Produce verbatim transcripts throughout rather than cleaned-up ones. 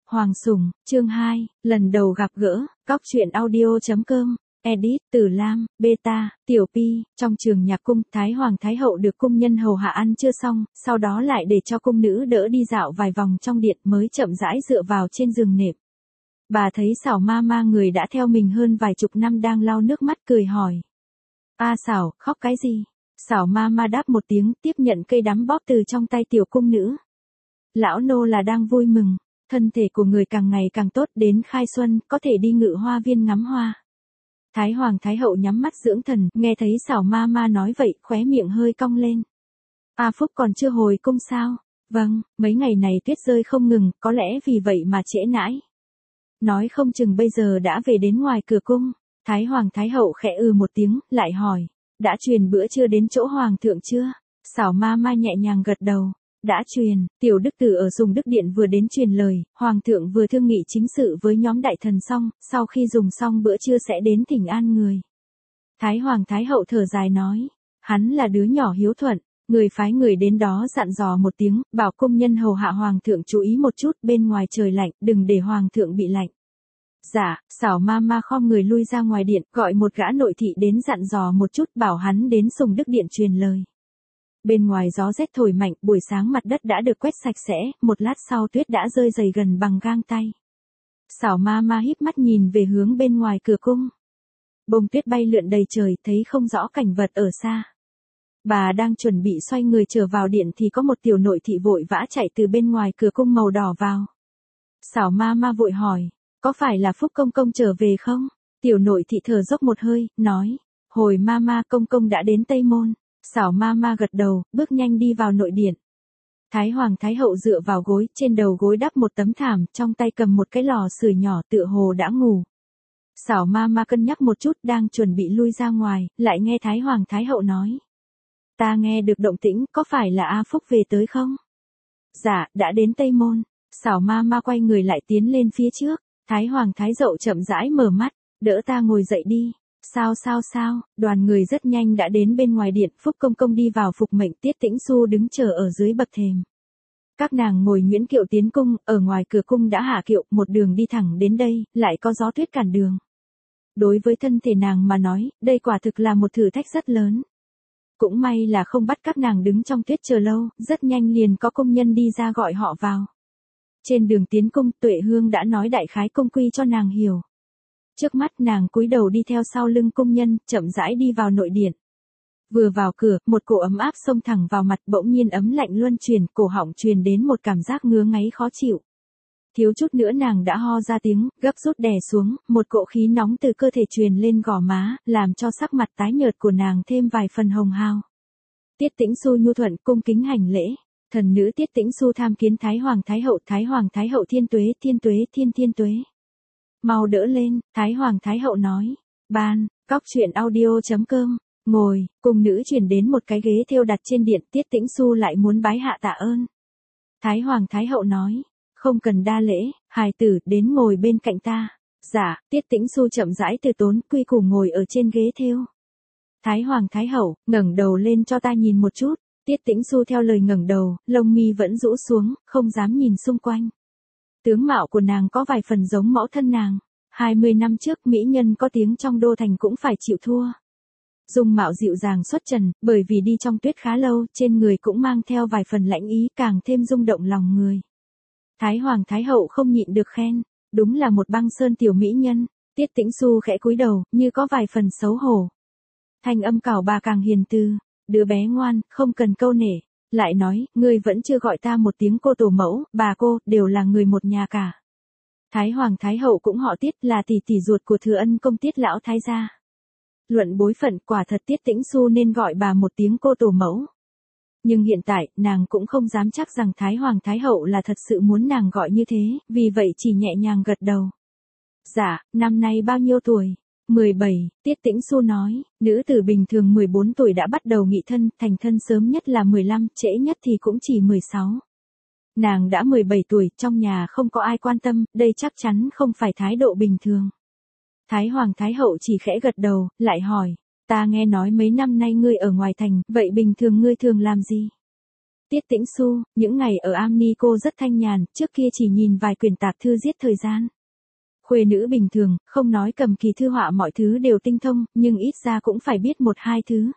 Hoàng Sủng, chương hai, lần đầu gặp gỡ, cóc truyện audio.com, edit, Tử Lam, beta, Tiểu Pi, trong trường nhạc cung, Thái Hoàng Thái Hậu được cung nhân hầu hạ ăn chưa xong, sau đó lại để cho cung nữ đỡ đi dạo vài vòng trong điện mới chậm rãi dựa vào trên giường nệm. Bà thấy Xảo ma ma người đã theo mình hơn vài chục năm đang lau nước mắt cười hỏi. A Xảo, khóc cái gì? Xảo ma ma đáp một tiếng tiếp nhận cây đắm bóp từ trong tay tiểu cung nữ. Lão nô là đang vui mừng, thân thể của người càng ngày càng tốt, đến khai xuân, có thể đi ngự hoa viên ngắm hoa. Thái Hoàng Thái Hậu nhắm mắt dưỡng thần, nghe thấy Xảo ma ma nói vậy, khóe miệng hơi cong lên. A Phúc còn chưa hồi cung sao? Vâng, mấy ngày này tuyết rơi không ngừng, có lẽ vì vậy mà trễ nãi. Nói không chừng bây giờ đã về đến ngoài cửa cung. Thái Hoàng Thái Hậu khẽ ừ một tiếng, lại hỏi. Đã truyền bữa trưa đến chỗ Hoàng thượng chưa? Xảo ma ma nhẹ nhàng gật đầu. Đã truyền, tiểu đức tử ở dùng đức điện vừa đến truyền lời, Hoàng thượng vừa thương nghị chính sự với nhóm đại thần xong, sau khi dùng xong bữa trưa sẽ đến thỉnh an người. Thái Hoàng Thái Hậu thở dài nói. Hắn là đứa nhỏ hiếu thuận. Người phái người đến đó dặn dò một tiếng, bảo công nhân hầu hạ Hoàng thượng chú ý một chút, bên ngoài trời lạnh, đừng để Hoàng thượng bị lạnh. Dạ, Xảo ma ma khom người lui ra ngoài điện, gọi một gã nội thị đến dặn dò một chút, bảo hắn đến Sùng Đức Điện truyền lời. Bên ngoài gió rét thổi mạnh, buổi sáng mặt đất đã được quét sạch sẽ, một lát sau tuyết đã rơi dày gần bằng gang tay. Xảo ma ma híp mắt nhìn về hướng bên ngoài cửa cung. Bông tuyết bay lượn đầy trời, thấy không rõ cảnh vật ở xa. Bà đang chuẩn bị xoay người trở vào điện thì có một tiểu nội thị vội vã chạy từ bên ngoài cửa cung màu đỏ vào. Xảo ma ma vội hỏi. Có phải là Phúc công công trở về không? Tiểu nội thị thở dốc một hơi, nói. Hồi ma ma công công đã đến Tây Môn. Xảo ma ma gật đầu, bước nhanh đi vào nội điện. Thái Hoàng Thái Hậu dựa vào gối, trên đầu gối đắp một tấm thảm, trong tay cầm một cái lò sưởi nhỏ, tựa hồ đã ngủ. Xảo ma ma cân nhắc một chút, đang chuẩn bị lui ra ngoài, lại nghe Thái Hoàng Thái Hậu nói. Ta nghe được động tĩnh, có phải là A Phúc về tới không? Dạ, đã đến Tây Môn. Xảo ma ma quay người lại tiến lên phía trước. Thái Hoàng Thái Hậu chậm rãi mở mắt, đỡ ta ngồi dậy đi. Sao sao sao, đoàn người rất nhanh đã đến bên ngoài điện, Phúc công công đi vào phục mệnh, Tiết Tĩnh Xu đứng chờ ở dưới bậc thềm. Các nàng ngồi nhuyễn kiệu tiến cung, ở ngoài cửa cung đã hạ kiệu, một đường đi thẳng đến đây, lại có gió tuyết cản đường. Đối với thân thể nàng mà nói, đây quả thực là một thử thách rất lớn. Cũng may là không bắt các nàng đứng trong tuyết chờ lâu, rất nhanh liền có công nhân đi ra gọi họ vào. Trên đường tiến cung, Tuệ Hương đã nói đại khái công quy cho nàng hiểu. Trước mắt nàng cúi đầu đi theo sau lưng công nhân, chậm rãi đi vào nội điện. Vừa vào cửa, một cỗ ấm áp xông thẳng vào mặt, bỗng nhiên ấm lạnh luân truyền, cổ họng truyền đến một cảm giác ngứa ngáy khó chịu. Thiếu chút nữa nàng đã ho ra tiếng, gấp rút đè xuống, một cỗ khí nóng từ cơ thể truyền lên gò má, làm cho sắc mặt tái nhợt của nàng thêm vài phần hồng hào. Tiết Tĩnh Xu nhu thuận cung kính hành lễ. Thần nữ Tiết Tĩnh Xu tham kiến Thái Hoàng Thái Hậu, Thái Hoàng Thái Hậu thiên tuế, thiên tuế, thiên thiên tuế. Mau đỡ lên, Thái Hoàng Thái Hậu nói. Ban, cóc truyện audio.com, ngồi, cung nữ chuyển đến một cái ghế thêu đặt trên điện, Tiết Tĩnh Xu lại muốn bái hạ tạ ơn. Thái Hoàng Thái Hậu nói, không cần đa lễ, hài tử, đến ngồi bên cạnh ta. Dạ, Tiết Tĩnh Xu chậm rãi từ tốn, quy củ ngồi ở trên ghế thêu. Thái Hoàng Thái Hậu, ngẩng đầu lên cho ta nhìn một chút. Tiết Tĩnh Xu theo lời ngẩng đầu, lông mi vẫn rũ xuống, không dám nhìn xung quanh. Tướng mạo của nàng có vài phần giống mẫu thân nàng. hai mươi năm trước mỹ nhân có tiếng trong đô thành cũng phải chịu thua. Dung mạo dịu dàng xuất trần, bởi vì đi trong tuyết khá lâu, trên người cũng mang theo vài phần lãnh ý, càng thêm rung động lòng người. Thái Hoàng Thái Hậu không nhịn được khen, đúng là một băng sơn tiểu mỹ nhân. Tiết Tĩnh Xu khẽ cúi đầu, như có vài phần xấu hổ. Thanh âm cào bà càng hiền từ. Đứa bé ngoan, không cần câu nể. Lại nói, ngươi vẫn chưa gọi ta một tiếng cô tổ mẫu, bà cô, đều là người một nhà cả. Thái Hoàng Thái Hậu cũng họ Tiết, là tỷ tỷ ruột của Thừa Ân công Tiết lão thái gia. Luận bối phận, quả thật Tiết Tĩnh Xu nên gọi bà một tiếng cô tổ mẫu. Nhưng hiện tại, nàng cũng không dám chắc rằng Thái Hoàng Thái Hậu là thật sự muốn nàng gọi như thế, vì vậy chỉ nhẹ nhàng gật đầu. Dạ, năm nay bao nhiêu tuổi? mười bảy, Tiết Tĩnh Xu nói, nữ tử bình thường mười bốn tuổi đã bắt đầu nghị thân, thành thân sớm nhất là mười lăm, trễ nhất thì cũng chỉ mười sáu. Nàng đã mười bảy tuổi, trong nhà không có ai quan tâm, đây chắc chắn không phải thái độ bình thường. Thái Hoàng Thái Hậu chỉ khẽ gật đầu, lại hỏi, ta nghe nói mấy năm nay ngươi ở ngoài thành, vậy bình thường ngươi thường làm gì? Tiết Tĩnh Xu, những ngày ở Amni cô rất thanh nhàn, trước kia chỉ nhìn vài quyển tạp thư giết thời gian. Khuê nữ bình thường, không nói cầm kỳ thư họa mọi thứ đều tinh thông, nhưng ít ra cũng phải biết một hai thứ.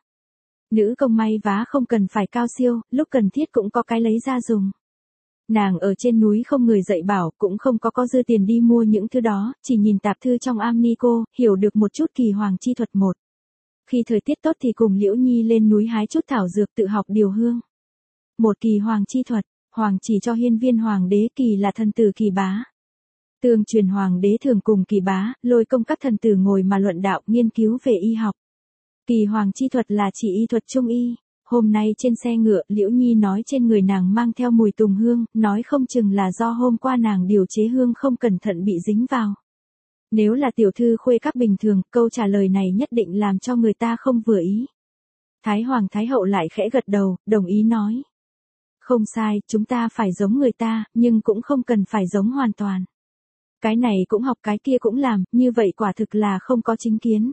Nữ công may vá không cần phải cao siêu, lúc cần thiết cũng có cái lấy ra dùng. Nàng ở trên núi không người dạy bảo, cũng không có có dư tiền đi mua những thứ đó, chỉ nhìn tạp thư trong Amni cô, hiểu được một chút kỳ hoàng chi thuật một. Khi thời tiết tốt thì cùng Liễu Nhi lên núi hái chút thảo dược tự học điều hương. Một kỳ hoàng chi thuật, hoàng chỉ cho hiên viên hoàng đế, kỳ là thần tử Kỳ Bá. Tương truyền hoàng đế thường cùng Kỳ Bá, lôi công các thần tử ngồi mà luận đạo nghiên cứu về y học. Kỳ hoàng chi thuật là chỉ y thuật trung y. Hôm nay trên xe ngựa, Liễu Nhi nói trên người nàng mang theo mùi tùng hương, nói không chừng là do hôm qua nàng điều chế hương không cẩn thận bị dính vào. Nếu là tiểu thư Khuê các bình thường, câu trả lời này nhất định làm cho người ta không vừa ý. Thái Hoàng Thái Hậu lại khẽ gật đầu, đồng ý nói. Không sai, chúng ta phải giống người ta, nhưng cũng không cần phải giống hoàn toàn. Cái này cũng học cái kia cũng làm, như vậy quả thực là không có chính kiến.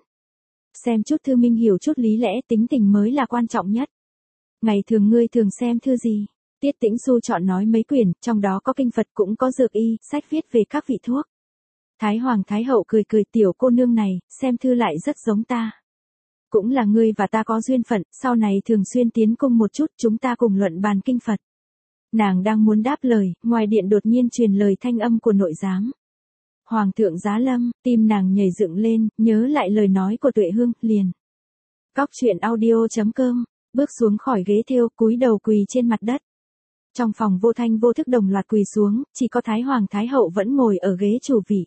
Xem chút thư minh hiểu chút lý lẽ, tính tình mới là quan trọng nhất. Ngày thường ngươi thường xem thư gì? Tiết Tĩnh Xu chọn nói mấy quyển, trong đó có kinh Phật cũng có dược y, sách viết về các vị thuốc. Thái Hoàng Thái Hậu cười cười, tiểu cô nương này, xem thư lại rất giống ta. Cũng là ngươi và ta có duyên phận, sau này thường xuyên tiến cung một chút, chúng ta cùng luận bàn kinh Phật. Nàng đang muốn đáp lời, ngoài điện đột nhiên truyền lời thanh âm của nội giám. Hoàng thượng giá lâm, tim nàng nhảy dựng lên, nhớ lại lời nói của Tuệ Hương, liền. Cóc truyện audio chấm com, bước xuống khỏi ghế thêu, cúi đầu quỳ trên mặt đất. Trong phòng vô thanh vô thức đồng loạt quỳ xuống, chỉ có Thái Hoàng Thái Hậu vẫn ngồi ở ghế chủ vị.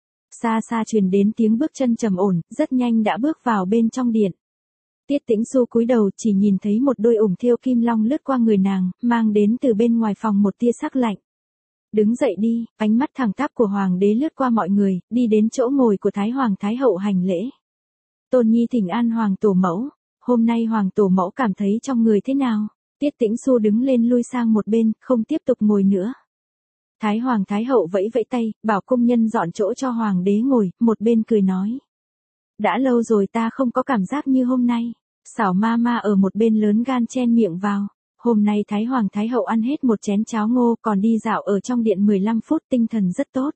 Xa xa truyền đến tiếng bước chân trầm ổn, rất nhanh đã bước vào bên trong điện. Tiết Tĩnh Xu cúi đầu chỉ nhìn thấy một đôi ủng thêu kim long lướt qua người nàng, mang đến từ bên ngoài phòng một tia sắc lạnh. Đứng dậy đi, ánh mắt thẳng tắp của Hoàng đế lướt qua mọi người, đi đến chỗ ngồi của Thái Hoàng Thái Hậu hành lễ. Tôn Nhi thỉnh an Hoàng Tổ Mẫu, hôm nay Hoàng Tổ Mẫu cảm thấy trong người thế nào? Tiết Tĩnh Xu đứng lên lui sang một bên, không tiếp tục ngồi nữa. Thái Hoàng Thái Hậu vẫy vẫy tay, bảo công nhân dọn chỗ cho Hoàng đế ngồi, một bên cười nói. Đã lâu rồi ta không có cảm giác như hôm nay. Xảo ma ma ở một bên lớn gan chen miệng vào. Hôm nay Thái Hoàng Thái Hậu ăn hết một chén cháo ngô, còn đi dạo ở trong điện mười lăm phút, tinh thần rất tốt.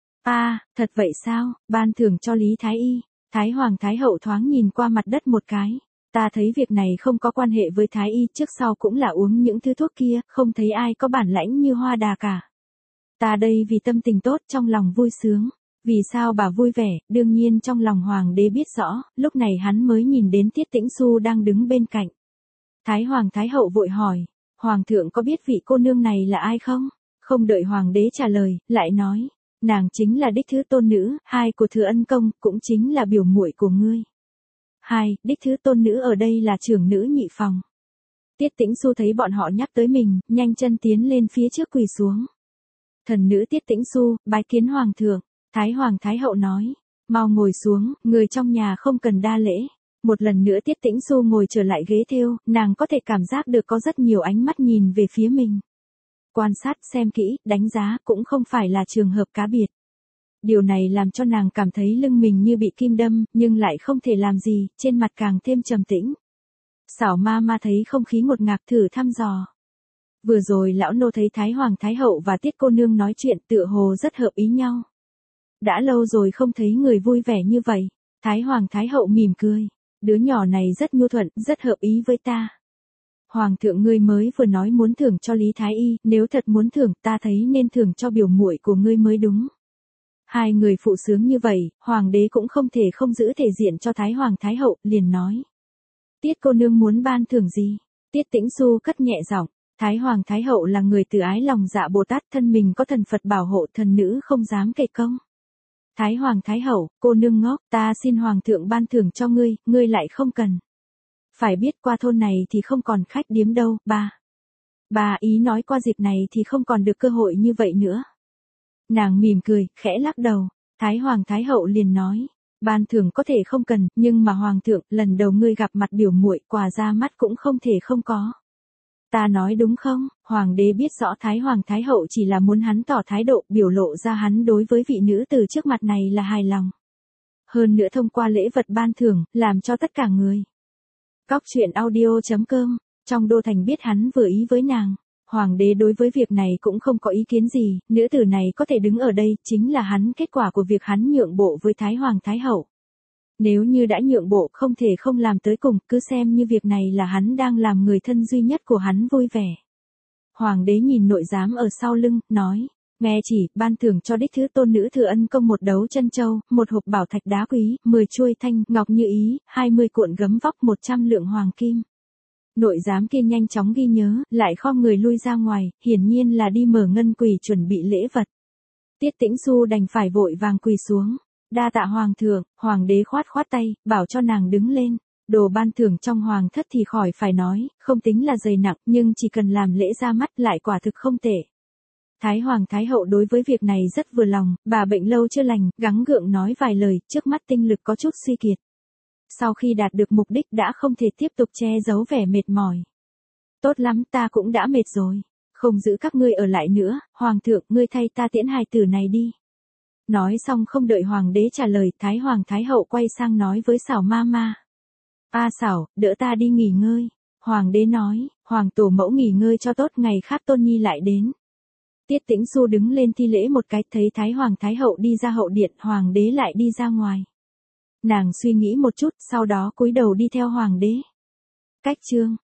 À, thật vậy sao, ban thưởng cho Lý Thái Y. Thái Hoàng Thái Hậu thoáng nhìn qua mặt đất một cái. Ta thấy việc này không có quan hệ với Thái Y, trước sau cũng là uống những thứ thuốc kia, không thấy ai có bản lãnh như Hoa Đà cả. Ta đây vì tâm tình tốt, trong lòng vui sướng. Vì sao bà vui vẻ, đương nhiên trong lòng Hoàng đế biết rõ, lúc này hắn mới nhìn đến Tiết Tĩnh Xu đang đứng bên cạnh. Thái Hoàng Thái Hậu vội hỏi, Hoàng thượng có biết vị cô nương này là ai không? Không đợi Hoàng đế trả lời, lại nói, nàng chính là đích thứ tôn nữ, hai của Thừa Ân Công, cũng chính là biểu muội của ngươi. Hai, đích thứ tôn nữ ở đây là trưởng nữ nhị phòng. Tiết Tĩnh Xu thấy bọn họ nhắc tới mình, nhanh chân tiến lên phía trước quỳ xuống. Thần nữ Tiết Tĩnh Xu, bái kiến Hoàng thượng. Thái Hoàng Thái Hậu nói, mau ngồi xuống, người trong nhà không cần đa lễ. Một lần nữa Tiết Tĩnh Xu ngồi trở lại ghế thêu, nàng có thể cảm giác được có rất nhiều ánh mắt nhìn về phía mình. Quan sát, xem kỹ, đánh giá cũng không phải là trường hợp cá biệt. Điều này làm cho nàng cảm thấy lưng mình như bị kim đâm, nhưng lại không thể làm gì, trên mặt càng thêm trầm tĩnh. Xảo ma ma thấy không khí ngột ngạt thử thăm dò. Vừa rồi lão nô thấy Thái Hoàng Thái Hậu và Tiết cô nương nói chuyện tựa hồ rất hợp ý nhau. Đã lâu rồi không thấy người vui vẻ như vậy. Thái Hoàng Thái Hậu mỉm cười. Đứa nhỏ này rất nhu thuận, rất hợp ý với ta. Hoàng thượng ngươi mới vừa nói muốn thưởng cho Lý Thái Y, nếu thật muốn thưởng ta thấy nên thưởng cho biểu muội của ngươi mới đúng. Hai người phụ sướng như vậy, Hoàng đế cũng không thể không giữ thể diện cho Thái Hoàng Thái Hậu, liền nói. Tiết cô nương muốn ban thưởng gì? Tiết Tĩnh Xu cất nhẹ giọng. Thái Hoàng Thái Hậu là người từ ái lòng dạ Bồ Tát, thân mình có thần Phật bảo hộ, thần nữ không dám kể công. Thái Hoàng Thái Hậu, cô nương ngốc, ta xin Hoàng thượng ban thưởng cho ngươi, ngươi lại không cần. Phải biết qua thôn này thì không còn khách điếm đâu, ba. Bà ý nói qua dịp này thì không còn được cơ hội như vậy nữa. Nàng mỉm cười, khẽ lắc đầu. Thái Hoàng Thái Hậu liền nói, ban thưởng có thể không cần, nhưng mà Hoàng thượng, lần đầu ngươi gặp mặt biểu muội, quà ra mắt cũng không thể không có. Ta nói đúng không? Hoàng đế biết rõ Thái Hoàng Thái Hậu chỉ là muốn hắn tỏ thái độ, biểu lộ ra hắn đối với vị nữ từ trước mặt này là hài lòng. Hơn nữa thông qua lễ vật ban thưởng, làm cho tất cả người. Cóc truyện audio chấm com trong đô thành biết hắn vừa ý với nàng. Hoàng đế đối với việc này cũng không có ý kiến gì, nữ tử này có thể đứng ở đây chính là hắn kết quả của việc hắn nhượng bộ với Thái Hoàng Thái Hậu. Nếu như đã nhượng bộ không thể không làm tới cùng, cứ xem như việc này là hắn đang làm người thân duy nhất của hắn vui vẻ. Hoàng đế nhìn nội giám ở sau lưng, nói, nghe chỉ, ban thưởng cho đích thứ tôn nữ thừa ân công một đấu chân châu, một hộp bảo thạch đá quý, mười chuôi thanh ngọc như ý, hai mươi cuộn gấm vóc một trăm lượng hoàng kim. Nội giám kia nhanh chóng ghi nhớ, lại khom người lui ra ngoài, hiển nhiên là đi mở ngân quỳ chuẩn bị lễ vật. Tiết Tĩnh Xu đành phải vội vàng quỳ xuống. Đa tạ hoàng thượng, hoàng đế khoát khoát tay, bảo cho nàng đứng lên. Đồ ban thưởng trong hoàng thất thì khỏi phải nói, không tính là dày nặng, nhưng chỉ cần làm lễ ra mắt lại quả thực không tệ. Thái Hoàng Thái Hậu đối với việc này rất vừa lòng, bà bệnh lâu chưa lành, gắng gượng nói vài lời, trước mắt tinh lực có chút suy kiệt. Sau khi đạt được mục đích đã không thể tiếp tục che giấu vẻ mệt mỏi. Tốt lắm, ta cũng đã mệt rồi. Không giữ các ngươi ở lại nữa, hoàng thượng, ngươi thay ta tiễn hài tử này đi. Nói xong không đợi hoàng đế trả lời, Thái Hoàng Thái Hậu quay sang nói với Xảo ma ma. A Xảo, đỡ ta đi nghỉ ngơi. Hoàng đế nói, hoàng tổ mẫu nghỉ ngơi cho tốt, ngày khác tôn nhi lại đến. Tiết Tĩnh Xu đứng lên thi lễ một cái, thấy Thái Hoàng Thái Hậu đi ra hậu điện, hoàng đế lại đi ra ngoài. Nàng suy nghĩ một chút, sau đó cúi đầu đi theo hoàng đế. Cách chương